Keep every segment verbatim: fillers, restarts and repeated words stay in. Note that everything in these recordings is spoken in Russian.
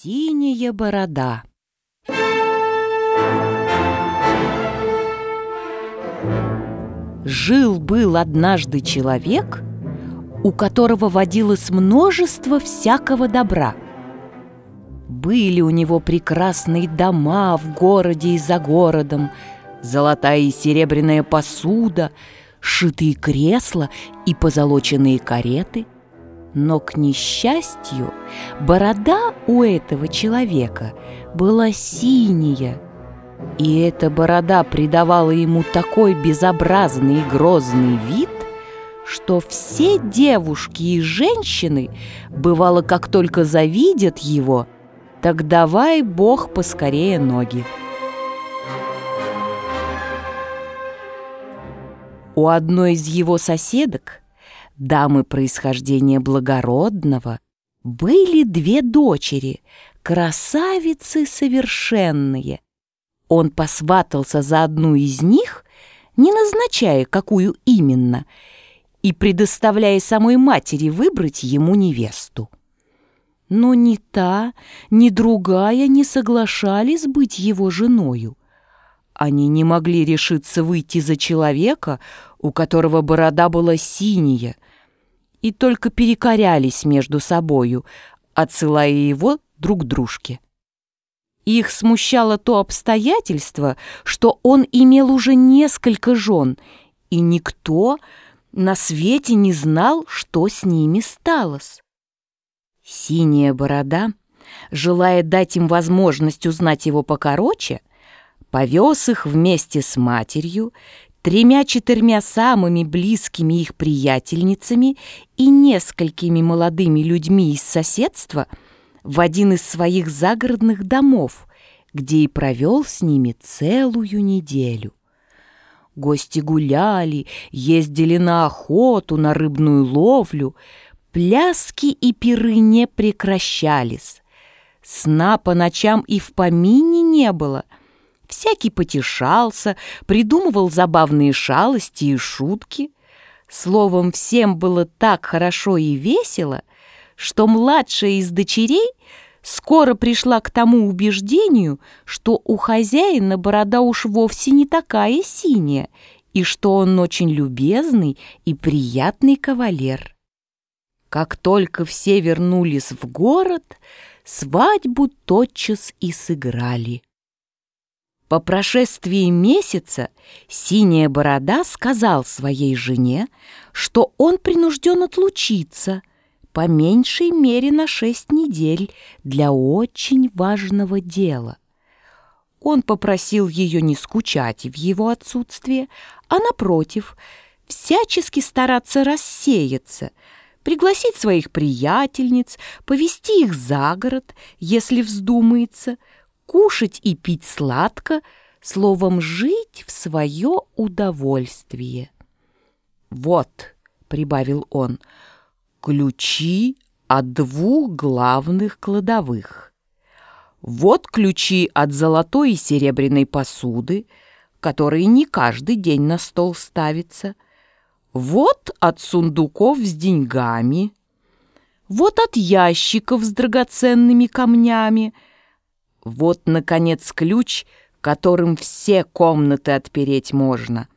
Синяя борода. Жил-был однажды человек, у которого водилось множество всякого добра. Были у него прекрасные дома в городе и за городом, золотая и серебряная посуда, шитые кресла и позолоченные кареты. Но, к несчастью, борода у этого человека была синяя, и эта борода придавала ему такой безобразный и грозный вид, что все девушки и женщины, бывало, как только завидят его, так давай Бог поскорее ноги. У одной из его соседок, дамы происхождения благородного, были две дочери, красавицы совершенные. Он посватался за одну из них, не назначая, какую именно, и предоставляя самой матери выбрать ему невесту. Но ни та, ни другая не соглашались быть его женою. Они не могли решиться выйти за человека, у которого борода была синяя, и только перекорялись между собою, отсылая его друг дружке. Их смущало то обстоятельство, что он имел уже несколько жен, и никто на свете не знал, что с ними сталось. Синяя борода, желая дать им возможность узнать его покороче, повез их вместе с матерью, тремя-четырьмя самыми близкими их приятельницами и несколькими молодыми людьми из соседства в один из своих загородных домов, где и провел с ними целую неделю. Гости гуляли, ездили на охоту, на рыбную ловлю, пляски и пиры не прекращались. Сна по ночам и в помине не было. Всякий потешался, придумывал забавные шалости и шутки. Словом, всем было так хорошо и весело, что младшая из дочерей скоро пришла к тому убеждению, что у хозяина борода уж вовсе не такая синяя, и что он очень любезный и приятный кавалер. Как только все вернулись в город, свадьбу тотчас и сыграли. По прошествии месяца Синяя борода сказал своей жене, что он принужден отлучиться, по меньшей мере на шесть недель, для очень важного дела. Он попросил ее не скучать в его отсутствие, а, напротив, всячески стараться рассеяться, пригласить своих приятельниц, повести их за город, если вздумается, кушать и пить сладко, словом, жить в свое удовольствие. «Вот», — прибавил он, — «ключи от двух главных кладовых. Вот ключи от золотой и серебряной посуды, которые не каждый день на стол ставятся. Вот от сундуков с деньгами. Вот от ящиков с драгоценными камнями. Вот, наконец, ключ, которым все комнаты отпереть можно.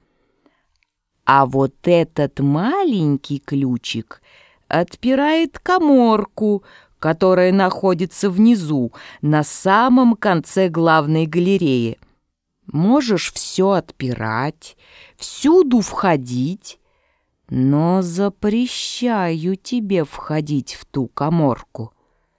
А вот этот маленький ключик отпирает каморку, которая находится внизу, на самом конце главной галереи. Можешь все отпирать, всюду входить, но запрещаю тебе входить в ту каморку.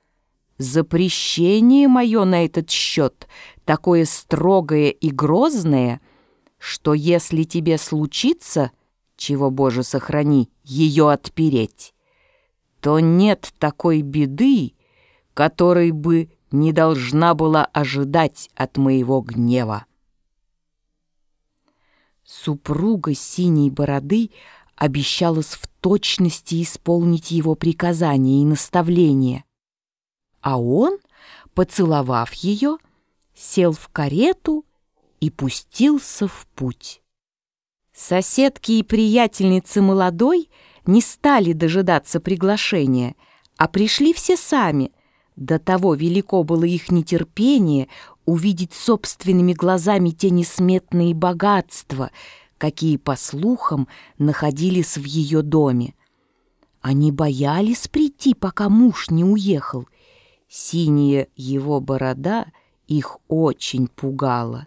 Запрещение мое на этот счет такое строгое и грозное, что если тебе случится, чего, Боже, сохрани, ее отпереть, то нет такой беды, которой бы не должна была ожидать от моего гнева». Супруга Синей бороды обещалась в точности исполнить его приказания и наставления, а он, поцеловав ее, сел в карету и пустился в путь. Соседки и приятельницы молодой не стали дожидаться приглашения, а пришли все сами, До того велико было их нетерпение увидеть собственными глазами те несметные богатства, какие, по слухам, находились в ее доме. Они боялись прийти, пока муж не уехал. Синяя его борода их очень пугала.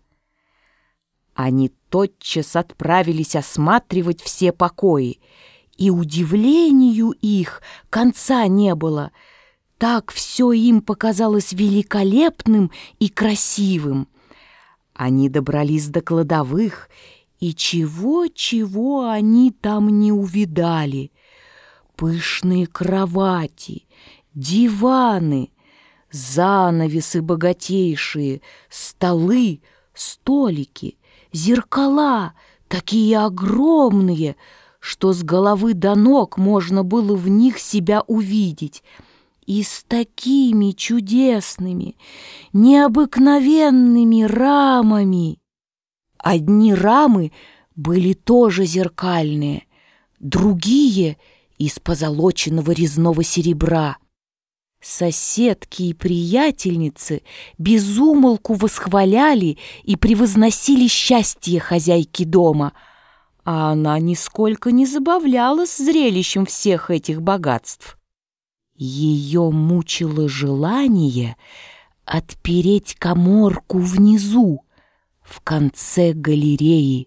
Они тотчас отправились осматривать все покои, и удивлению их конца не было. Так все им показалось великолепным и красивым. Они добрались до кладовых, и чего-чего они там не увидали. Пышные кровати, диваны, занавесы богатейшие, столы, столики, зеркала, такие огромные, что с головы до ног можно было в них себя увидеть, и с такими чудесными, необыкновенными рамами. Одни рамы были тоже зеркальные, другие — из позолоченного резного серебра. Соседки и приятельницы без умолку восхваляли и превозносили счастье хозяйки дома, а она нисколько не забавлялась зрелищем всех этих богатств. Ее мучило желание отпереть каморку внизу, в конце галереи.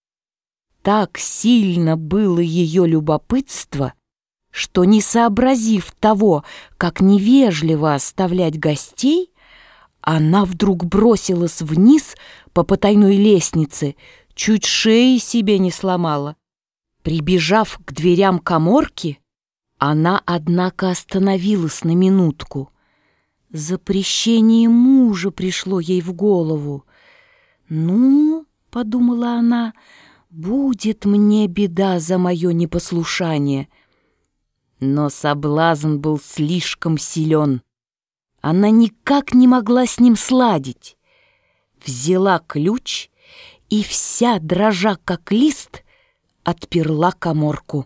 Так сильно было ее любопытство, что, не сообразив того, как невежливо оставлять гостей, она вдруг бросилась вниз по потайной лестнице, чуть шеи себе не сломала. Прибежав к дверям каморки, она, однако, остановилась на минутку. Запрещение мужа пришло ей в голову. «Ну, — подумала она, — будет мне беда за мое непослушание». Но соблазн был слишком силен. Она никак не могла с ним сладить. Взяла ключ и, вся дрожа как лист, отперла каморку.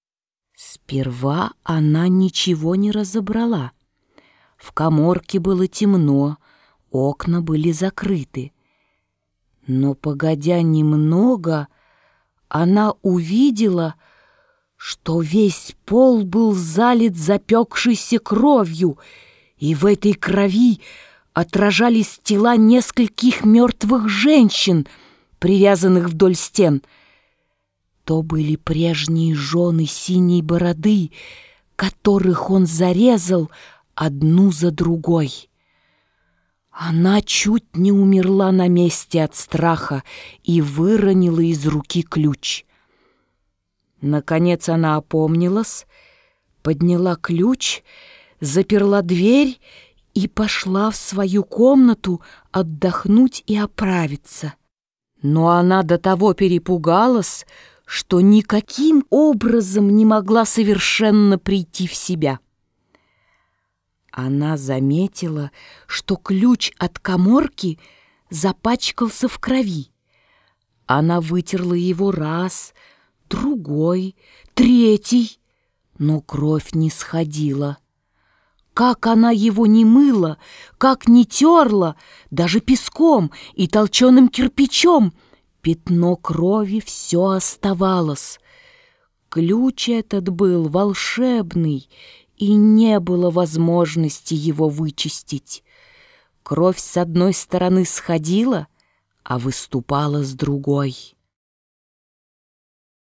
Сперва она ничего не разобрала. В каморке было темно, окна были закрыты. Но, погодя немного, она увидела, что весь пол был залит запекшейся кровью, и в этой крови отражались тела нескольких мертвых женщин, привязанных вдоль стен. То были прежние жены Синей Бороды, которых он зарезал одну за другой. Она чуть не умерла на месте от страха и выронила из руки ключ. Наконец она опомнилась, подняла ключ, заперла дверь и пошла в свою комнату отдохнуть и оправиться. Но она до того перепугалась, что никаким образом не могла совершенно прийти в себя. Она заметила, что ключ от каморки запачкался в крови. Она вытерла его раз, другой, третий, но кровь не сходила. Как она его не мыла, как не терла, даже песком и толченым кирпичом, пятно крови все оставалось. Ключ этот был волшебный, и не было возможности его вычистить. Кровь с одной стороны сходила, а выступала с другой.